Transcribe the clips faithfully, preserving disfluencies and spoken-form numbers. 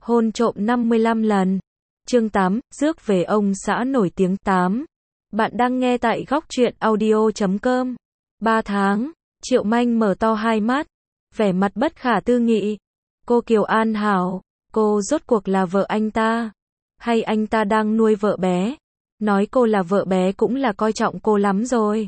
Hôn trộm năm mươi lăm lần. Chương tám, rước về ông xã nổi tiếng tám. Bạn đang nghe tại góc truyện audio chấm com. Ba tháng, Triệu Manh mở to hai mắt, vẻ mặt bất khả tư nghị. Cô Kiều An Hảo, cô rốt cuộc là vợ anh ta? Hay anh ta đang nuôi vợ bé? Nói cô là vợ bé cũng là coi trọng cô lắm rồi.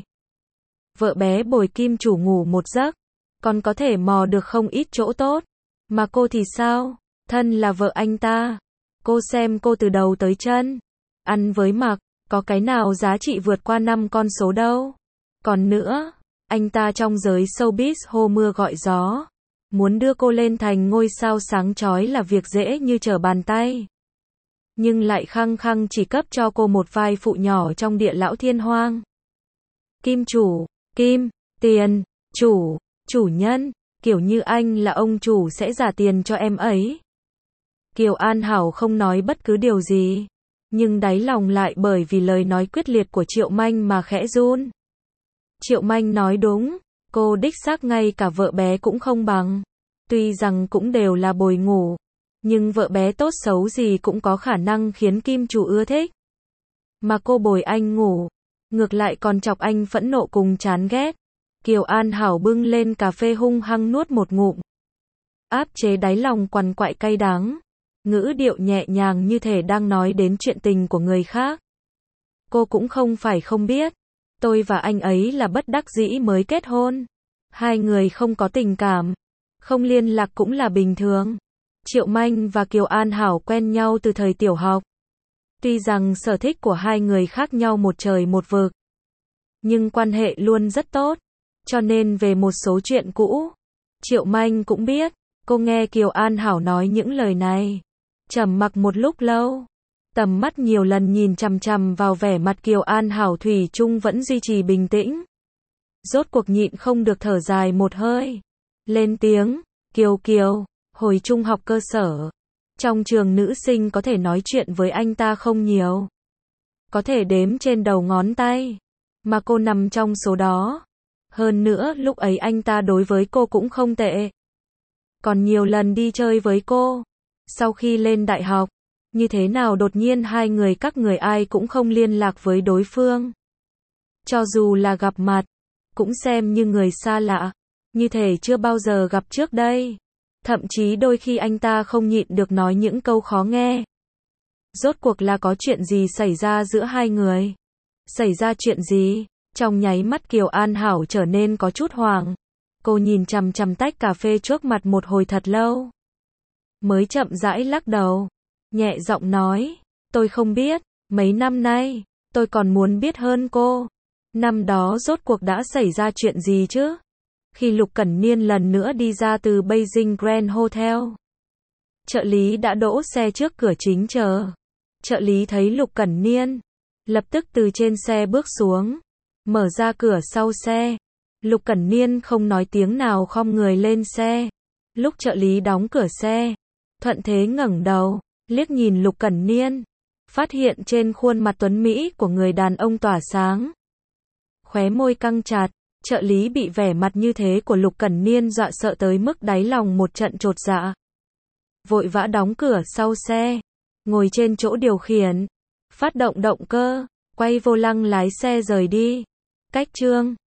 Vợ bé bồi kim chủ ngủ một giấc, còn có thể mò được không ít chỗ tốt. Mà cô thì sao? Thân là vợ anh ta. Cô xem cô từ đầu tới chân. Ăn với mặc, có cái nào giá trị vượt qua năm con số đâu. Còn nữa, anh ta trong giới showbiz hô mưa gọi gió. Muốn đưa cô lên thành ngôi sao sáng chói là việc dễ như trở bàn tay. Nhưng lại khăng khăng chỉ cấp cho cô một vai phụ nhỏ trong Địa Lão Thiên Hoang. Kim chủ, kim, tiền, chủ, chủ nhân, kiểu như anh là ông chủ sẽ trả tiền cho em ấy. Kiều An Hảo không nói bất cứ điều gì, nhưng đáy lòng lại bởi vì lời nói quyết liệt của Triệu Manh mà khẽ run. Triệu Manh nói đúng, cô đích xác ngay cả vợ bé cũng không bằng. Tuy rằng cũng đều là bồi ngủ, nhưng vợ bé tốt xấu gì cũng có khả năng khiến kim chủ ưa thích. Mà cô bồi anh ngủ, ngược lại còn chọc anh phẫn nộ cùng chán ghét. Kiều An Hảo bưng lên cà phê hung hăng nuốt một ngụm. Áp chế đáy lòng quằn quại cay đắng. Ngữ điệu nhẹ nhàng như thể đang nói đến chuyện tình của người khác. Cô cũng không phải không biết. Tôi và anh ấy là bất đắc dĩ mới kết hôn. Hai người không có tình cảm, không liên lạc cũng là bình thường. Triệu Manh và Kiều An Hảo quen nhau từ thời tiểu học. Tuy rằng sở thích của hai người khác nhau một trời một vực, nhưng quan hệ luôn rất tốt. Cho nên về một số chuyện cũ, Triệu Manh cũng biết. Cô nghe Kiều An Hảo nói những lời này, trầm mặc một lúc lâu, tầm mắt nhiều lần nhìn chằm chằm vào vẻ mặt Kiều An Hảo thủy chung vẫn duy trì bình tĩnh. Rốt cuộc nhịn không được thở dài một hơi, lên tiếng, Kiều Kiều, hồi trung học cơ sở, trong trường nữ sinh có thể nói chuyện với anh ta không nhiều, có thể đếm trên đầu ngón tay, mà cô nằm trong số đó. Hơn nữa lúc ấy anh ta đối với cô cũng không tệ, còn nhiều lần đi chơi với cô. Sau khi lên đại học, như thế nào đột nhiên hai người các người ai cũng không liên lạc với đối phương. Cho dù là gặp mặt, cũng xem như người xa lạ, như thể chưa bao giờ gặp trước đây. Thậm chí đôi khi anh ta không nhịn được nói những câu khó nghe. Rốt cuộc là có chuyện gì xảy ra giữa hai người? Xảy ra chuyện gì? Trong nháy mắt Kiều An Hảo trở nên có chút hoảng. Cô nhìn chằm chằm tách cà phê trước mặt một hồi thật lâu, mới chậm rãi lắc đầu, nhẹ giọng nói, tôi không biết, mấy năm nay, tôi còn muốn biết hơn cô. Năm đó rốt cuộc đã xảy ra chuyện gì chứ? Khi Lục Cẩn Niên lần nữa đi ra từ Beijing Grand Hotel, trợ lý đã đỗ xe trước cửa chính chờ. Trợ lý thấy Lục Cẩn Niên, lập tức từ trên xe bước xuống, mở ra cửa sau xe. Lục Cẩn Niên không nói tiếng nào khom người lên xe. Lúc trợ lý đóng cửa xe, thuận thế ngẩng đầu, liếc nhìn Lục Cẩn Niên, phát hiện trên khuôn mặt tuấn mỹ của người đàn ông tỏa sáng. Khóe môi căng chặt, trợ lý bị vẻ mặt như thế của Lục Cẩn Niên dọa sợ tới mức đáy lòng một trận chột dạ. Vội vã đóng cửa sau xe, ngồi trên chỗ điều khiển, phát động động cơ, quay vô lăng lái xe rời đi. Cách chương